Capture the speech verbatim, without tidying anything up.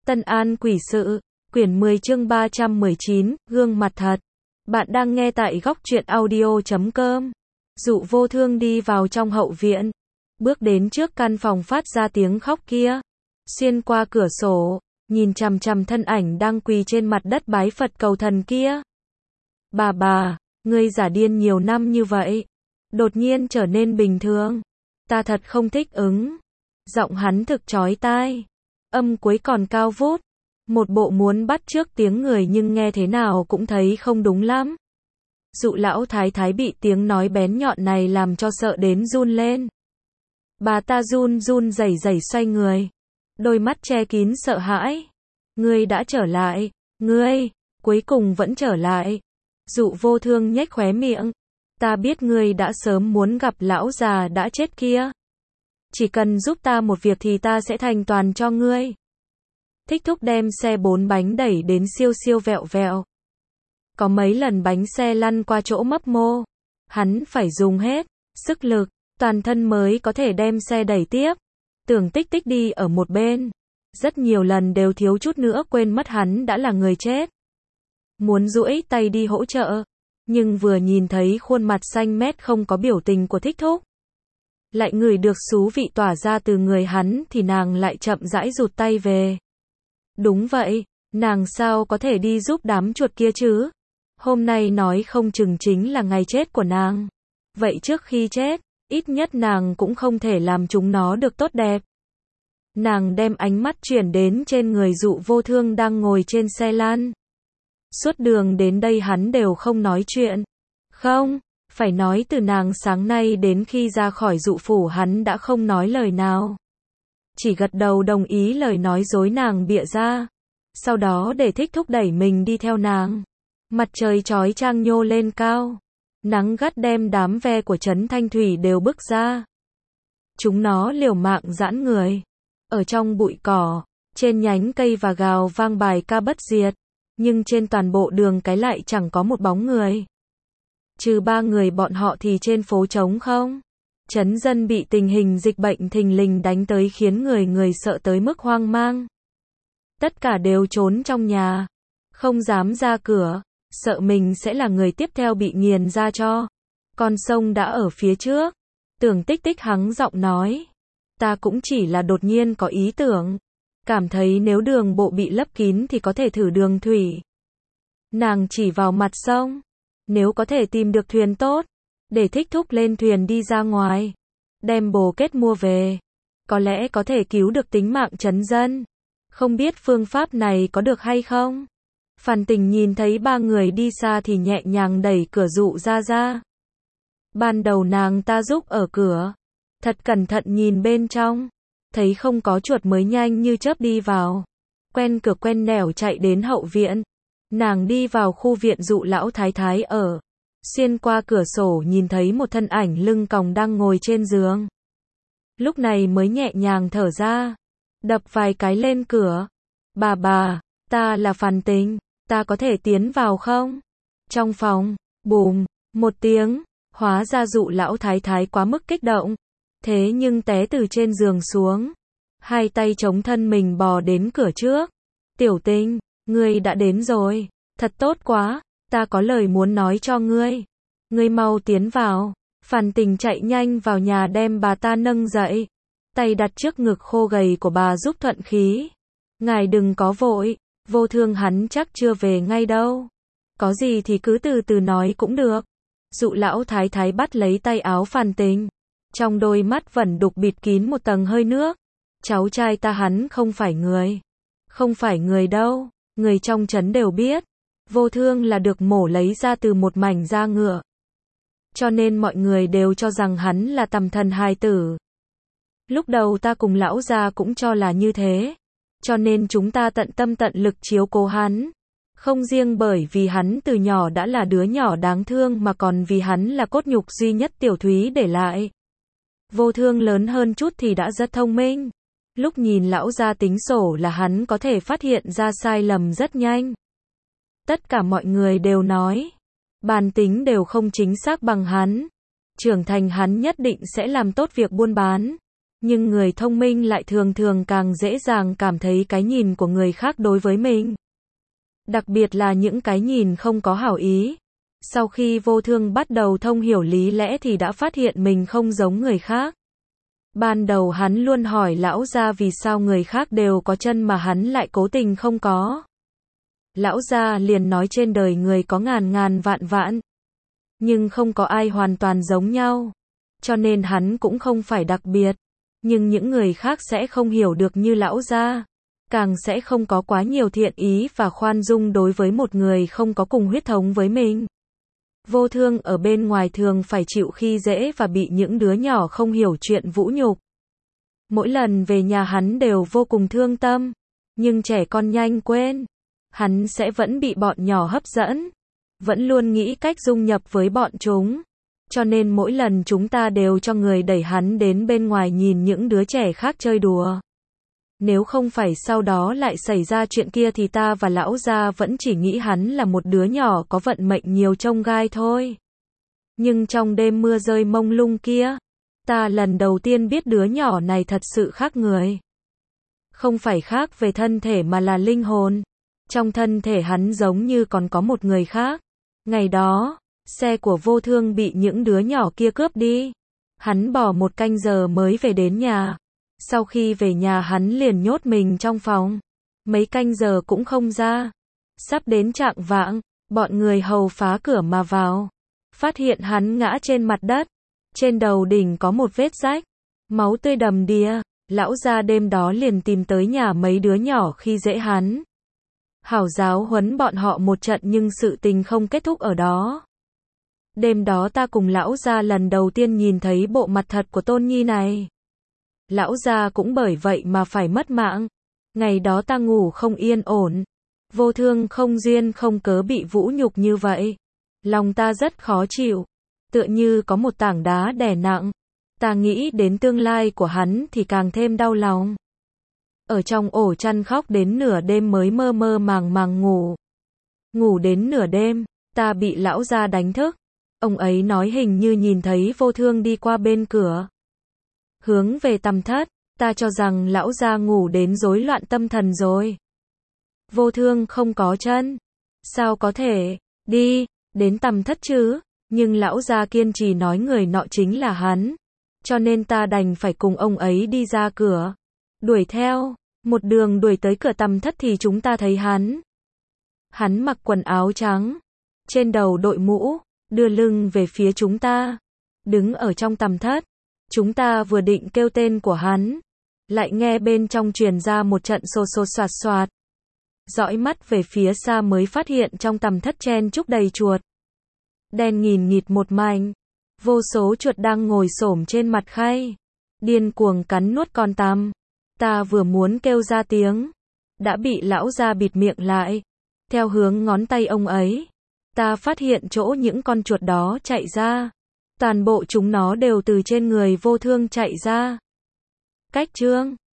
Tân An quỷ sự, quyển mười chương ba trăm mười chín, gương mặt thật. Bạn đang nghe tại góc truyện audio chấm com. Dụ Vô Thương đi vào trong hậu viện, bước đến trước căn phòng phát ra tiếng khóc kia, xuyên qua cửa sổ, nhìn chằm chằm thân ảnh đang quỳ trên mặt đất bái Phật cầu thần kia. Bà bà, ngươi giả điên nhiều năm như vậy, đột nhiên trở nên bình thường, ta thật không thích ứng. Giọng hắn thực chói tai, âm cuối còn cao vút, một bộ muốn bắt chước tiếng người nhưng nghe thế nào cũng thấy không đúng lắm. Dụ lão thái thái bị tiếng nói bén nhọn này làm cho sợ đến run lên. Bà ta run run rẩy rẩy xoay người, đôi mắt che kín sợ hãi. Ngươi đã trở lại, ngươi, cuối cùng vẫn trở lại. Dụ Vô Thương nhếch khóe miệng, ta biết ngươi đã sớm muốn gặp lão già đã chết kia. Chỉ cần giúp ta một việc thì ta sẽ thành toàn cho ngươi. Thích Thúc đem xe bốn bánh đẩy đến siêu siêu vẹo vẹo. Có mấy lần bánh xe lăn qua chỗ mấp mô, hắn phải dùng hết sức lực, toàn thân mới có thể đem xe đẩy tiếp. Tưởng Tích Tích đi ở một bên, rất nhiều lần đều thiếu chút nữa quên mất hắn đã là người chết. Muốn duỗi tay đi hỗ trợ, nhưng vừa nhìn thấy khuôn mặt xanh mét không có biểu tình của Thích Thúc, lại ngửi được xú vị tỏa ra từ người hắn thì nàng lại chậm rãi rụt tay về. Đúng vậy, nàng sao có thể đi giúp đám chuột kia chứ? Hôm nay nói không chừng chính là ngày chết của nàng. Vậy trước khi chết, ít nhất nàng cũng không thể làm chúng nó được tốt đẹp. Nàng đem ánh mắt chuyển đến trên người Dụ Vô Thương đang ngồi trên xe lan. Suốt đường đến đây hắn đều không nói chuyện. Không, phải nói từ nàng sáng nay đến khi ra khỏi dụ phủ hắn đã không nói lời nào. Chỉ gật đầu đồng ý lời nói dối nàng bịa ra. Sau đó để Thích Thúc đẩy mình đi theo nàng. Mặt trời chói chang nhô lên cao. Nắng gắt đem đám ve của trấn Thanh Thủy đều bức ra. Chúng nó liều mạng giãn người. Ở trong bụi cỏ, trên nhánh cây và gào vang bài ca bất diệt. Nhưng trên toàn bộ đường cái lại chẳng có một bóng người. Trừ ba người bọn họ thì trên phố trống không. Trấn dân bị tình hình dịch bệnh thình lình đánh tới khiến người người sợ tới mức hoang mang. Tất cả đều trốn trong nhà, không dám ra cửa, sợ mình sẽ là người tiếp theo bị nghiền ra cho. Con sông đã ở phía trước. Tưởng Tích Tích hắng giọng nói, ta cũng chỉ là đột nhiên có ý tưởng, cảm thấy nếu đường bộ bị lấp kín thì có thể thử đường thủy. Nàng chỉ vào mặt sông, nếu có thể tìm được thuyền tốt, để Thích Thúc lên thuyền đi ra ngoài, đem bồ kết mua về, có lẽ có thể cứu được tính mạng trấn dân. Không biết phương pháp này có được hay không? Phàn Tình nhìn thấy ba người đi xa thì nhẹ nhàng đẩy cửa Dụ ra ra. Ban đầu nàng ta giúp ở cửa, thật cẩn thận nhìn bên trong, thấy không có chuột mới nhanh như chớp đi vào. Quen cửa quen nẻo chạy đến hậu viện. Nàng đi vào khu viện Dụ lão thái thái ở. Xuyên qua cửa sổ nhìn thấy một thân ảnh lưng còng đang ngồi trên giường. Lúc này mới nhẹ nhàng thở ra, đập vài cái lên cửa. Bà bà, ta là Phàn Tình, ta có thể tiến vào không? Trong phòng, bùm, một tiếng, hóa ra Dụ lão thái thái quá mức kích động. Thế nhưng té từ trên giường xuống, hai tay chống thân mình bò đến cửa trước. Tiểu Tình, ngươi đã đến rồi, thật tốt quá, ta có lời muốn nói cho ngươi. Ngươi mau tiến vào. Phàn Tình chạy nhanh vào nhà đem bà ta nâng dậy, tay đặt trước ngực khô gầy của bà giúp thuận khí. Ngài đừng có vội, Vô Thương hắn chắc chưa về ngay đâu. Có gì thì cứ từ từ nói cũng được. Dụ lão thái thái bắt lấy tay áo Phàn Tình, trong đôi mắt vẫn đục bịt kín một tầng hơi nước. Cháu trai ta hắn không phải người. Không phải người đâu, người trong trấn đều biết. Vô Thương là được mổ lấy ra từ một mảnh da ngựa. Cho nên mọi người đều cho rằng hắn là tầm thần hài tử. Lúc đầu ta cùng lão gia cũng cho là như thế. Cho nên chúng ta tận tâm tận lực chiếu cố hắn. Không riêng bởi vì hắn từ nhỏ đã là đứa nhỏ đáng thương mà còn vì hắn là cốt nhục duy nhất Tiểu Thúy để lại. Vô Thương lớn hơn chút thì đã rất thông minh. Lúc nhìn lão gia tính sổ là hắn có thể phát hiện ra sai lầm rất nhanh. Tất cả mọi người đều nói, bản tính đều không chính xác bằng hắn. Trưởng thành hắn nhất định sẽ làm tốt việc buôn bán. Nhưng người thông minh lại thường thường càng dễ dàng cảm thấy cái nhìn của người khác đối với mình. Đặc biệt là những cái nhìn không có hảo ý. Sau khi Vô Thương bắt đầu thông hiểu lý lẽ thì đã phát hiện mình không giống người khác. Ban đầu hắn luôn hỏi lão gia vì sao người khác đều có chân mà hắn lại cố tình không có. Lão gia liền nói trên đời người có ngàn ngàn vạn vạn, nhưng không có ai hoàn toàn giống nhau. Cho nên hắn cũng không phải đặc biệt. Nhưng những người khác sẽ không hiểu được như lão gia, càng sẽ không có quá nhiều thiện ý và khoan dung đối với một người không có cùng huyết thống với mình. Vô Thương ở bên ngoài thường phải chịu khi dễ và bị những đứa nhỏ không hiểu chuyện vũ nhục. Mỗi lần về nhà hắn đều vô cùng thương tâm, nhưng trẻ con nhanh quên. Hắn sẽ vẫn bị bọn nhỏ hấp dẫn, vẫn luôn nghĩ cách dung nhập với bọn chúng. Cho nên mỗi lần chúng ta đều cho người đẩy hắn đến bên ngoài nhìn những đứa trẻ khác chơi đùa. Nếu không phải sau đó lại xảy ra chuyện kia thì ta và lão gia vẫn chỉ nghĩ hắn là một đứa nhỏ có vận mệnh nhiều chông gai thôi. Nhưng trong đêm mưa rơi mông lung kia, ta lần đầu tiên biết đứa nhỏ này thật sự khác người. Không phải khác về thân thể mà là linh hồn. Trong thân thể hắn giống như còn có một người khác. Ngày đó, xe của Vô Thương bị những đứa nhỏ kia cướp đi. Hắn bỏ một canh giờ mới về đến nhà. Sau khi về nhà hắn liền nhốt mình trong phòng. Mấy canh giờ cũng không ra. Sắp đến chạng vạng, bọn người hầu phá cửa mà vào. Phát hiện hắn ngã trên mặt đất. Trên đầu đỉnh có một vết rách. Máu tươi đầm đìa. Lão gia đêm đó liền tìm tới nhà mấy đứa nhỏ khi dễ hắn. Hảo giáo huấn bọn họ một trận nhưng sự tình không kết thúc ở đó. Đêm đó ta cùng lão gia lần đầu tiên nhìn thấy bộ mặt thật của Tôn Nhi này. Lão gia cũng bởi vậy mà phải mất mạng. Ngày đó ta ngủ không yên ổn. Vô Thương không duyên không cớ bị vũ nhục như vậy. Lòng ta rất khó chịu. Tựa như có một tảng đá đè nặng. Ta nghĩ đến tương lai của hắn thì càng thêm đau lòng. Ở trong ổ chăn khóc đến nửa đêm mới mơ mơ màng màng ngủ. Ngủ đến nửa đêm, ta bị lão gia đánh thức. Ông ấy nói hình như nhìn thấy Vô Thương đi qua bên cửa. Hướng về tầm thất, ta cho rằng lão gia ngủ đến rối loạn tâm thần rồi. Vô Thương không có chân. Sao có thể, đi, đến tầm thất chứ, nhưng lão gia kiên trì nói người nọ chính là hắn. Cho nên ta đành phải cùng ông ấy đi ra cửa. Đuổi theo, một đường đuổi tới cửa tầm thất thì chúng ta thấy hắn. Hắn mặc quần áo trắng, trên đầu đội mũ, đưa lưng về phía chúng ta, đứng ở trong tầm thất. Chúng ta vừa định kêu tên của hắn, lại nghe bên trong truyền ra một trận xô xô xoạt xoạt. Dõi mắt về phía xa mới phát hiện trong tầm thất chen chúc đầy chuột. Đen nghìn nghịt một mảnh, vô số chuột đang ngồi xổm trên mặt khay, điên cuồng cắn nuốt con tằm. Ta vừa muốn kêu ra tiếng, đã bị lão gia bịt miệng lại. Theo hướng ngón tay ông ấy, ta phát hiện chỗ những con chuột đó chạy ra. Toàn bộ chúng nó đều từ trên người Vô Thương chạy ra. Cách chương